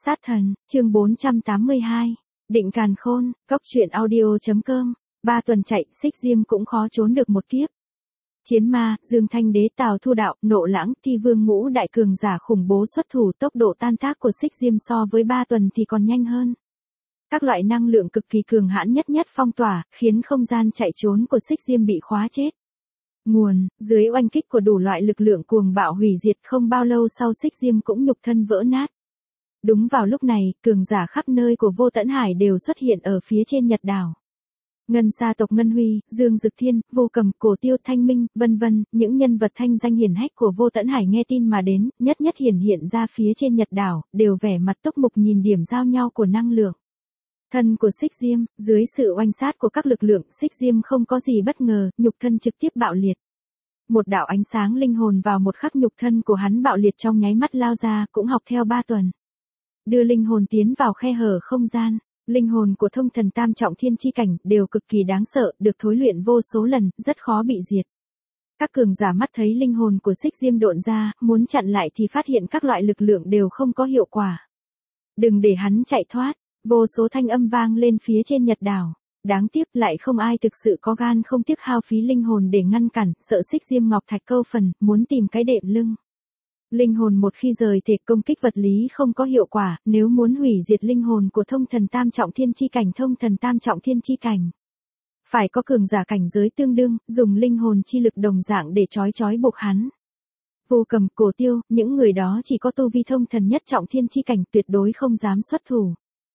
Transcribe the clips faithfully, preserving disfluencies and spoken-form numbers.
Sát thần, chương bốn trăm tám mươi hai. Định càn khôn, cốc truyện audio.com. Ba tuần chạy, Xích Diêm cũng khó trốn được một kiếp. Chiến ma, Dương Thanh Đế, Tào Thu Đạo, Nộ Lãng, Thi Vương ngũ đại cường giả khủng bố xuất thủ, tốc độ tan tác của Xích Diêm so với ba tuần thì còn nhanh hơn. Các loại năng lượng cực kỳ cường hãn nhất nhất phong tỏa, khiến không gian chạy trốn của Xích Diêm bị khóa chết. Nguồn, dưới oanh kích của đủ loại lực lượng cuồng bạo hủy diệt, không bao lâu sau Xích Diêm cũng nhục thân vỡ nát. Đúng vào lúc này, cường giả khắp nơi của Vô Tẫn Hải đều xuất hiện ở phía trên Nhật đảo. Ngân Sa tộc Ngân Huy, Dương Dực Thiên, Vô Cầm, Cổ Tiêu, Thanh Minh, vân vân, những nhân vật thanh danh hiển hách của Vô Tẫn Hải nghe tin mà đến, nhất nhất hiển hiện ra phía trên Nhật đảo, đều vẻ mặt tốc mục nhìn điểm giao nhau của năng lượng. Thân của Xích Diêm, dưới sự oanh sát của các lực lượng, Xích Diêm không có gì bất ngờ, nhục thân trực tiếp bạo liệt. Một đạo ánh sáng linh hồn vào một khắc nhục thân của hắn bạo liệt trong nháy mắt lao ra, cũng học theo ba tuần. Đưa linh hồn tiến vào khe hở không gian, linh hồn của thông thần tam trọng thiên chi cảnh đều cực kỳ đáng sợ, được thối luyện vô số lần, rất khó bị diệt. Các cường giả mắt thấy linh hồn của Xích Diêm độn ra, muốn chặn lại thì phát hiện các loại lực lượng đều không có hiệu quả. Đừng để hắn chạy thoát, vô số thanh âm vang lên phía trên Nhật đảo. Đáng tiếc lại không ai thực sự có gan không tiếc hao phí linh hồn để ngăn cản, sợ Xích Diêm ngọc thạch câu phần, muốn tìm cái đệm lưng. Linh hồn một khi rời thể công kích vật lý không có hiệu quả, nếu muốn hủy diệt linh hồn của thông thần tam trọng thiên chi cảnh thông thần tam trọng thiên chi cảnh. Phải có cường giả cảnh giới tương đương, dùng linh hồn chi lực đồng dạng để trói trói buộc hắn. Vô Cầm, Cổ Tiêu, những người đó chỉ có tu vi thông thần nhất trọng thiên chi cảnh tuyệt đối không dám xuất thủ.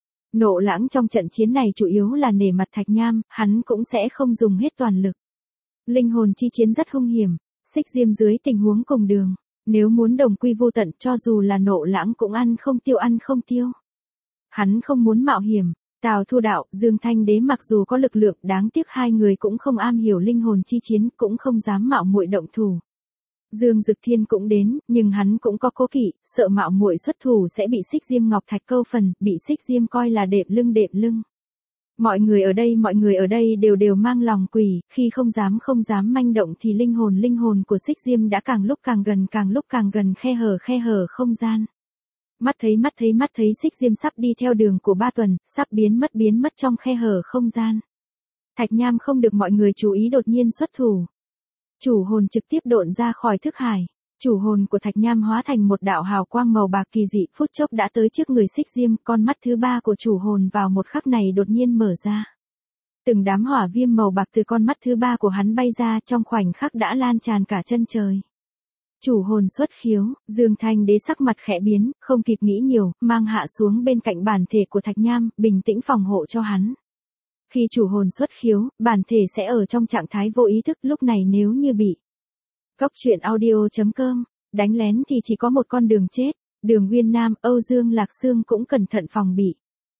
Nộ Lãng trong trận chiến này chủ yếu là nể mặt Thạch Nham, hắn cũng sẽ không dùng hết toàn lực. Linh hồn chi chiến rất hung hiểm, Xích Diêm dưới tình huống cùng đường. Nếu muốn đồng quy vô tận cho dù là Nộ Lãng cũng ăn không tiêu ăn không tiêu. Hắn không muốn mạo hiểm, Tào Thu Đạo, Dương Thanh Đế mặc dù có lực lượng đáng tiếc hai người cũng không am hiểu linh hồn chi chiến cũng không dám mạo muội động thủ. Dương Dực Thiên cũng đến, nhưng hắn cũng có cố kỵ, sợ mạo muội xuất thủ sẽ bị Xích Diêm ngọc thạch câu phần, bị Xích Diêm coi là đệm lưng đệm lưng. Mọi người ở đây mọi người ở đây đều đều mang lòng quỷ, khi không dám không dám manh động thì linh hồn linh hồn của Xích Diêm đã càng lúc càng gần càng lúc càng gần khe hở khe hở không gian. Mắt thấy mắt thấy mắt thấy Xích Diêm sắp đi theo đường của ba tuần, sắp biến mất biến mất trong khe hở không gian. Thạch Nham không được mọi người chú ý đột nhiên xuất thủ. Chủ hồn trực tiếp độn ra khỏi thức hải. Chủ hồn của Thạch Nham hóa thành một đạo hào quang màu bạc kỳ dị, phút chốc đã tới trước người Xích Diêm, con mắt thứ ba của chủ hồn vào một khắc này đột nhiên mở ra. Từng đám hỏa viêm màu bạc từ con mắt thứ ba của hắn bay ra, trong khoảnh khắc đã lan tràn cả chân trời. Chủ hồn xuất khiếu, Dương Thanh Đế sắc mặt khẽ biến, không kịp nghĩ nhiều, mang hạ xuống bên cạnh bản thể của Thạch Nham, bình tĩnh phòng hộ cho hắn. Khi chủ hồn xuất khiếu, bản thể sẽ ở trong trạng thái vô ý thức, lúc này nếu như bị cốc truyện audio.com đánh lén thì chỉ có một con đường chết. Đường Uyên Nam, Âu Dương Lạc Sương cũng cẩn thận phòng bị.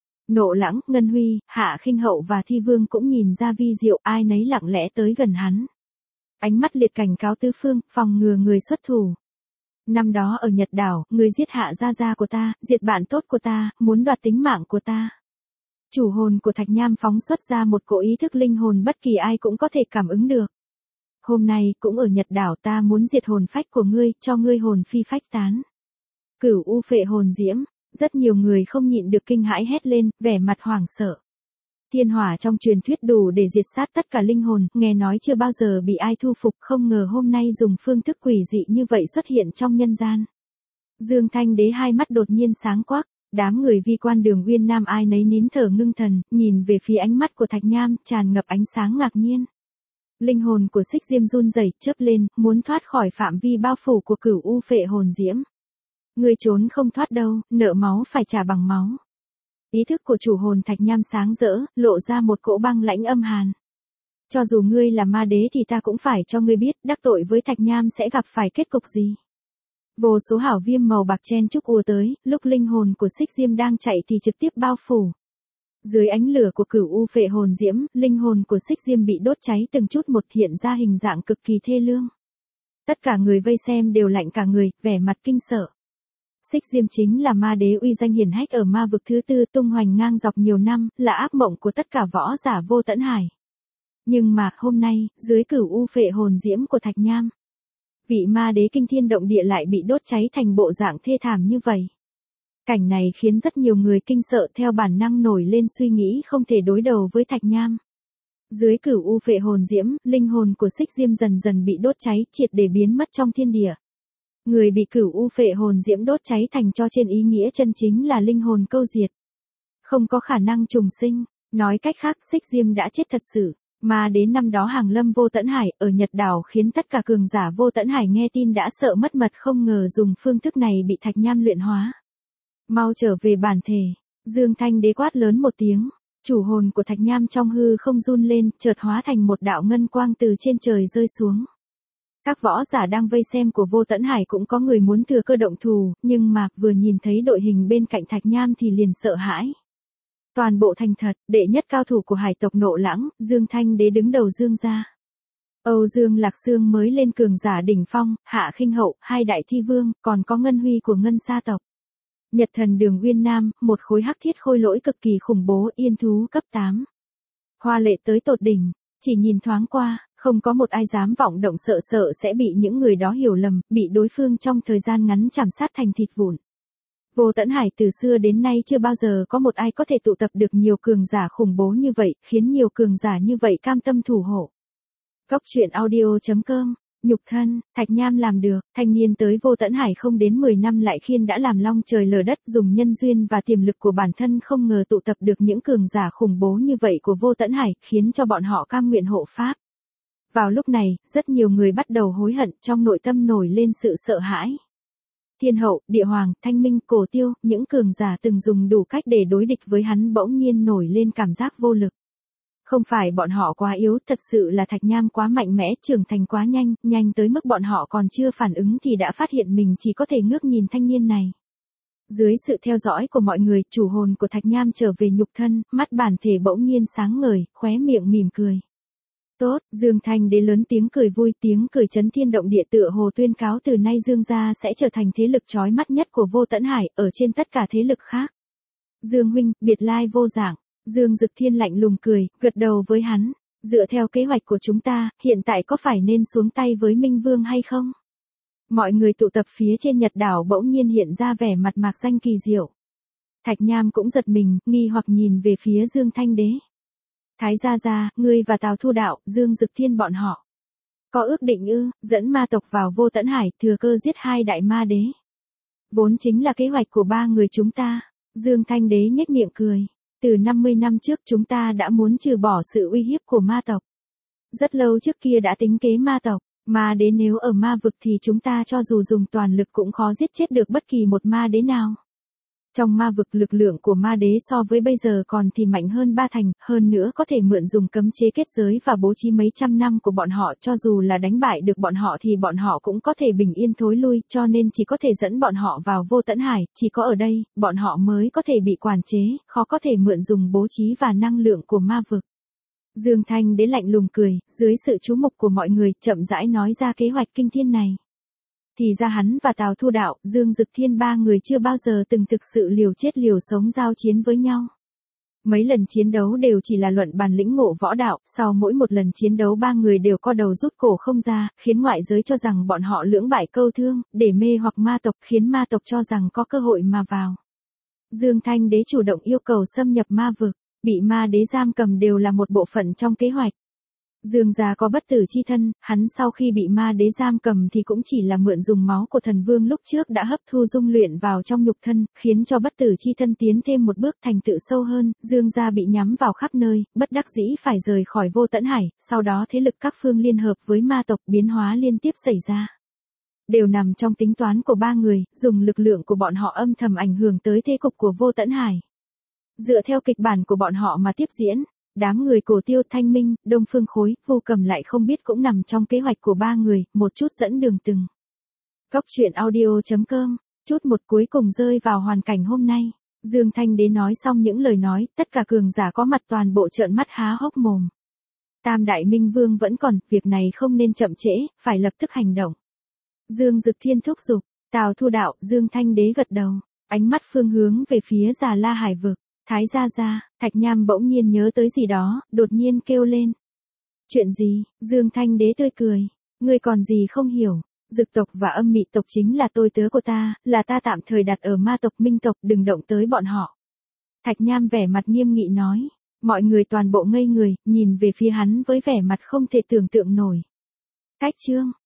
Nộ Lãng, Ngân Huy, Hạ Khinh Hậu và Thi Vương cũng nhìn ra vi diệu, ai nấy lặng lẽ tới gần hắn. Ánh mắt liệt cảnh cáo tứ phương, phòng ngừa người xuất thủ. Năm đó ở Nhật đảo, người giết Hạ gia gia của ta, diệt bạn tốt của ta, muốn đoạt tính mạng của ta. Chủ hồn của Thạch Nham phóng xuất ra một cỗ ý thức linh hồn bất kỳ ai cũng có thể cảm ứng được. Hôm nay, cũng ở Nhật đảo ta muốn diệt hồn phách của ngươi, cho ngươi hồn phi phách tán. Cửu u phệ hồn diễm, rất nhiều người không nhịn được kinh hãi hét lên, vẻ mặt hoảng sợ. Thiên hỏa trong truyền thuyết đủ để diệt sát tất cả linh hồn, nghe nói chưa bao giờ bị ai thu phục, không ngờ hôm nay dùng phương thức quỷ dị như vậy xuất hiện trong nhân gian. Dương Thanh Đế hai mắt đột nhiên sáng quắc. Đám người vi quan Đường Uyên Nam ai nấy nín thở ngưng thần, nhìn về phía ánh mắt của Thạch Nham, tràn ngập ánh sáng ngạc nhiên. Linh hồn của Xích Diêm run rẩy, chớp lên, muốn thoát khỏi phạm vi bao phủ của cửu u phệ hồn diễm. Ngươi trốn không thoát đâu, nợ máu phải trả bằng máu. Ý thức của chủ hồn Thạch Nham sáng rỡ, lộ ra một cỗ băng lãnh âm hàn. Cho dù ngươi là ma đế thì ta cũng phải cho ngươi biết, đắc tội với Thạch Nham sẽ gặp phải kết cục gì. Vô số hảo viêm màu bạc chen chúc ùa tới, lúc linh hồn của Xích Diêm đang chạy thì trực tiếp bao phủ. Dưới ánh lửa của cửu u phệ hồn diễm, linh hồn của Xích Diêm bị đốt cháy từng chút một hiện ra hình dạng cực kỳ thê lương. Tất cả người vây xem đều lạnh cả người, vẻ mặt kinh sợ. Xích Diêm chính là ma đế uy danh hiển hách ở ma vực thứ tư tung hoành ngang dọc nhiều năm, là ác mộng của tất cả võ giả Vô Tẫn Hải. Nhưng mà, hôm nay, dưới cửu u phệ hồn diễm của Thạch Nham, vị ma đế kinh thiên động địa lại bị đốt cháy thành bộ dạng thê thảm như vậy. Cảnh này khiến rất nhiều người kinh sợ, theo bản năng nổi lên suy nghĩ không thể đối đầu với Thạch Nham. Dưới cửu u phệ hồn diễm, linh hồn của Xích Diêm dần dần bị đốt cháy, triệt để biến mất trong thiên địa. Người bị cửu u phệ hồn diễm đốt cháy thành tro trên ý nghĩa chân chính là linh hồn câu diệt. Không có khả năng trùng sinh, nói cách khác Xích Diêm đã chết thật sự. Mà đến năm đó hàng lâm Vô Tẫn Hải ở Nhật Đảo khiến tất cả cường giả Vô Tẫn Hải nghe tin đã sợ mất mật, không ngờ dùng phương thức này bị Thạch Nham luyện hóa. Mau trở về bản thể, Dương Thanh Đế quát lớn một tiếng, chủ hồn của Thạch Nham trong hư không run lên, chợt hóa thành một đạo ngân quang từ trên trời rơi xuống. Các võ giả đang vây xem của Vô Tẫn Hải cũng có người muốn thừa cơ động thủ, nhưng mà vừa nhìn thấy đội hình bên cạnh Thạch Nham thì liền sợ hãi. Toàn bộ thành thật, đệ nhất cao thủ của hải tộc Nộ Lãng, Dương Thanh Đế đứng đầu Dương gia. Âu Dương Lạc Xương mới lên cường giả đỉnh phong, Hạ Khinh Hậu, hai đại thi vương, còn có Ngân Huy của Ngân Sa tộc. Nhật Thần Đường Uyên Nam, một khối hắc thiết khôi lỗi cực kỳ khủng bố, yên thú cấp tám. Hoa lệ tới tột đỉnh, chỉ nhìn thoáng qua, không có một ai dám vọng động, sợ sợ sẽ bị những người đó hiểu lầm, bị đối phương trong thời gian ngắn chảm sát thành thịt vụn. Vô Tẫn Hải từ xưa đến nay chưa bao giờ có một ai có thể tụ tập được nhiều cường giả khủng bố như vậy, khiến nhiều cường giả như vậy cam tâm thủ hộ. Cốc truyện audio chấm com, nhục thân, Thạch Nham làm được, thanh niên tới Vô Tẫn Hải không đến mười năm lại khiên đã làm long trời lở đất, dùng nhân duyên và tiềm lực của bản thân không ngờ tụ tập được những cường giả khủng bố như vậy của Vô Tẫn Hải, khiến cho bọn họ cam nguyện hộ pháp. Vào lúc này, rất nhiều người bắt đầu hối hận, trong nội tâm nổi lên sự sợ hãi. Thiên Hậu, Địa Hoàng, Thanh Minh, Cổ Tiêu, những cường giả từng dùng đủ cách để đối địch với hắn bỗng nhiên nổi lên cảm giác vô lực. Không phải bọn họ quá yếu, thật sự là Thạch Nham quá mạnh mẽ, trưởng thành quá nhanh, nhanh tới mức bọn họ còn chưa phản ứng thì đã phát hiện mình chỉ có thể ngước nhìn thanh niên này. Dưới sự theo dõi của mọi người, chủ hồn của Thạch Nham trở về nhục thân, mắt bản thể bỗng nhiên sáng ngời, khóe miệng mỉm cười. Tốt, Dương Thanh Đế lớn tiếng cười vui, tiếng cười chấn thiên động địa, tựa hồ tuyên cáo từ nay Dương gia sẽ trở thành thế lực chói mắt nhất của Vô Tẫn Hải, ở trên tất cả thế lực khác. Dương huynh, biệt lai vô dạng. Dương Dực Thiên lạnh lùng cười, gật đầu với hắn. Dựa theo kế hoạch của chúng ta, hiện tại có phải nên xuống tay với Minh Vương hay không? Mọi người tụ tập phía trên Nhật Đảo bỗng nhiên hiện ra vẻ mặt mạc danh kỳ diệu. Thạch Nham cũng giật mình, nghi hoặc nhìn về phía Dương Thanh Đế. Thái gia gia, ngươi và Tào Thu Đạo, Dương Dực Thiên bọn họ. Có ước định ư, dẫn ma tộc vào Vô Tẫn Hải, thừa cơ giết hai đại ma đế. Vốn chính là kế hoạch của ba người chúng ta. Dương Thanh Đế nhếch miệng cười. Từ năm mươi năm trước chúng ta đã muốn trừ bỏ sự uy hiếp của ma tộc. Rất lâu trước kia đã tính kế ma tộc, ma đế nếu ở ma vực thì chúng ta cho dù dùng toàn lực cũng khó giết chết được bất kỳ một ma đế nào. Trong ma vực lực lượng của ma đế so với bây giờ còn thì mạnh hơn ba thành, hơn nữa có thể mượn dùng cấm chế kết giới và bố trí mấy trăm năm của bọn họ, cho dù là đánh bại được bọn họ thì bọn họ cũng có thể bình yên thối lui, cho nên chỉ có thể dẫn bọn họ vào Vô Tẫn Hải, chỉ có ở đây, bọn họ mới có thể bị quản chế, khó có thể mượn dùng bố trí và năng lượng của ma vực. Dương Thanh Đế lạnh lùng cười, dưới sự chú mục của mọi người, chậm rãi nói ra kế hoạch kinh thiên này. Thì ra hắn và Tào Thu Đạo, Dương Dực Thiên ba người chưa bao giờ từng thực sự liều chết liều sống giao chiến với nhau. Mấy lần chiến đấu đều chỉ là luận bàn lĩnh ngộ võ đạo, sau mỗi một lần chiến đấu ba người đều co đầu rút cổ không ra, khiến ngoại giới cho rằng bọn họ lưỡng bại câu thương, để mê hoặc ma tộc, khiến ma tộc cho rằng có cơ hội mà vào. Dương Thanh Đế chủ động yêu cầu xâm nhập ma vực, bị ma đế giam cầm đều là một bộ phận trong kế hoạch. Dương gia có bất tử chi thân, hắn sau khi bị ma đế giam cầm thì cũng chỉ là mượn dùng máu của thần vương lúc trước đã hấp thu dung luyện vào trong nhục thân, khiến cho bất tử chi thân tiến thêm một bước thành tựu sâu hơn. Dương gia bị nhắm vào khắp nơi, bất đắc dĩ phải rời khỏi Vô Tẫn Hải, sau đó thế lực các phương liên hợp với ma tộc, biến hóa liên tiếp xảy ra. Đều nằm trong tính toán của ba người, dùng lực lượng của bọn họ âm thầm ảnh hưởng tới thế cục của Vô Tẫn Hải. Dựa theo kịch bản của bọn họ mà tiếp diễn. Đám người Cổ Tiêu, Thanh Minh, Đông Phương Khối, Vu Cầm lại không biết cũng nằm trong kế hoạch của ba người, một chút dẫn đường từng. Cốc truyện audio chấm com, chút một cuối cùng rơi vào hoàn cảnh hôm nay. Dương Thanh Đế nói xong những lời nói, tất cả cường giả có mặt toàn bộ trợn mắt há hốc mồm. Tam Đại Minh Vương vẫn còn, việc này không nên chậm trễ, phải lập tức hành động. Dương Dực Thiên thúc giục, Tào Thu Đạo, Dương Thanh Đế gật đầu, ánh mắt phương hướng về phía Già La Hải vực. Thái gia gia, Thạch Nham bỗng nhiên nhớ tới gì đó, đột nhiên kêu lên. Chuyện gì? Dương Thanh Đế tươi cười. Ngươi còn gì không hiểu? Dực tộc và âm mị tộc chính là tôi tớ của ta, là ta tạm thời đặt ở ma tộc minh tộc, đừng động tới bọn họ. Thạch Nham vẻ mặt nghiêm nghị nói. Mọi người toàn bộ ngây người, nhìn về phía hắn với vẻ mặt không thể tưởng tượng nổi. Cách chương